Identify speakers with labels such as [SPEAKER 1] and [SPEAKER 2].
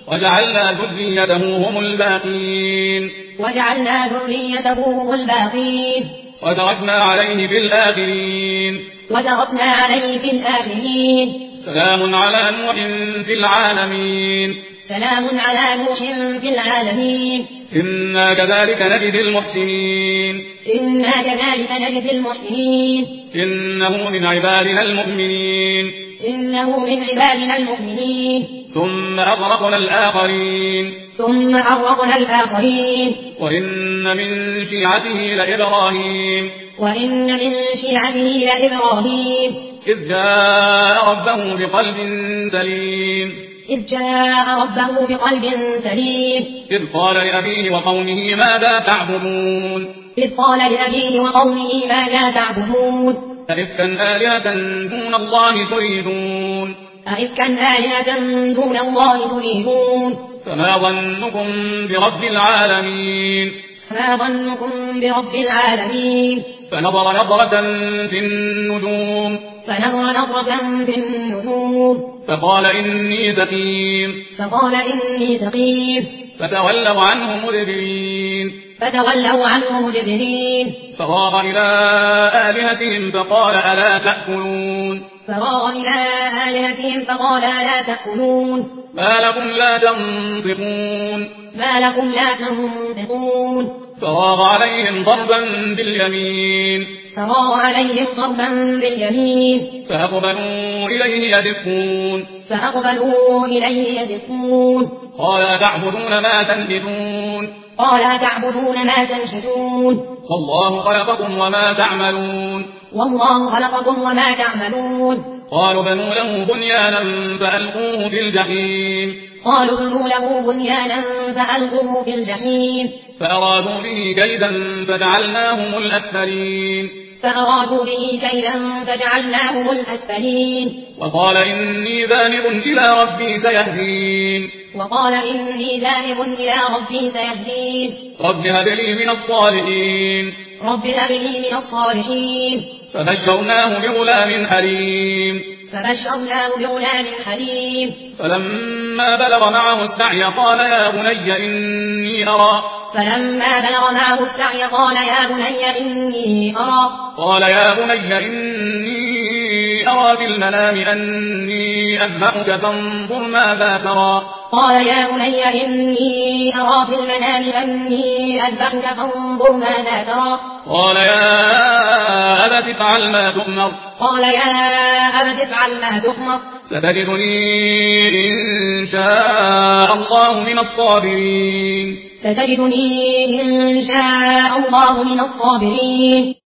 [SPEAKER 1] وجعلنا ذريته هم الباقين وتركنا عليه في الآخرين سلام على نوح في العالمين إنا كذلك نجزي المحسنين إنه من عبادنا المؤمنين ثم أغرقنا الآخرين وإن من شيعته لإبراهيم إذ جاء ربه بقلب سليم إذ قال لأبيه وقومه ماذا تعبدون أئفكا آلهة دون الله تريدون فما ظنكم برب العالمين فنظر نظرة في النجوم فقال إني سقيم فتولوا عنه مدبرين فراغ إلى آلهتهم فقال ألا تأكلون ما لكم لا تنطقون فراغ عليهم ضربا باليمين فأقبلوا إليه يزفون قال أتعبدون ما تنحتون والله خلقكم وما تعملون قالوا بنوا له بنيانا فألقوه في الجحيم فأرادوا به كيدا فجعلناهم الأسفلين وقال إني ذاهب إلى ربي سيهدين رب هب لي من الصالحين فبشرناه بغلام حليم فلما بلغ معه السعي قال يا بني إني أرى في المنام أني أذبحك فانظر ماذا ترى قال يا أبت افعل ما تؤمر ستجدني إن شاء الله من الصابرين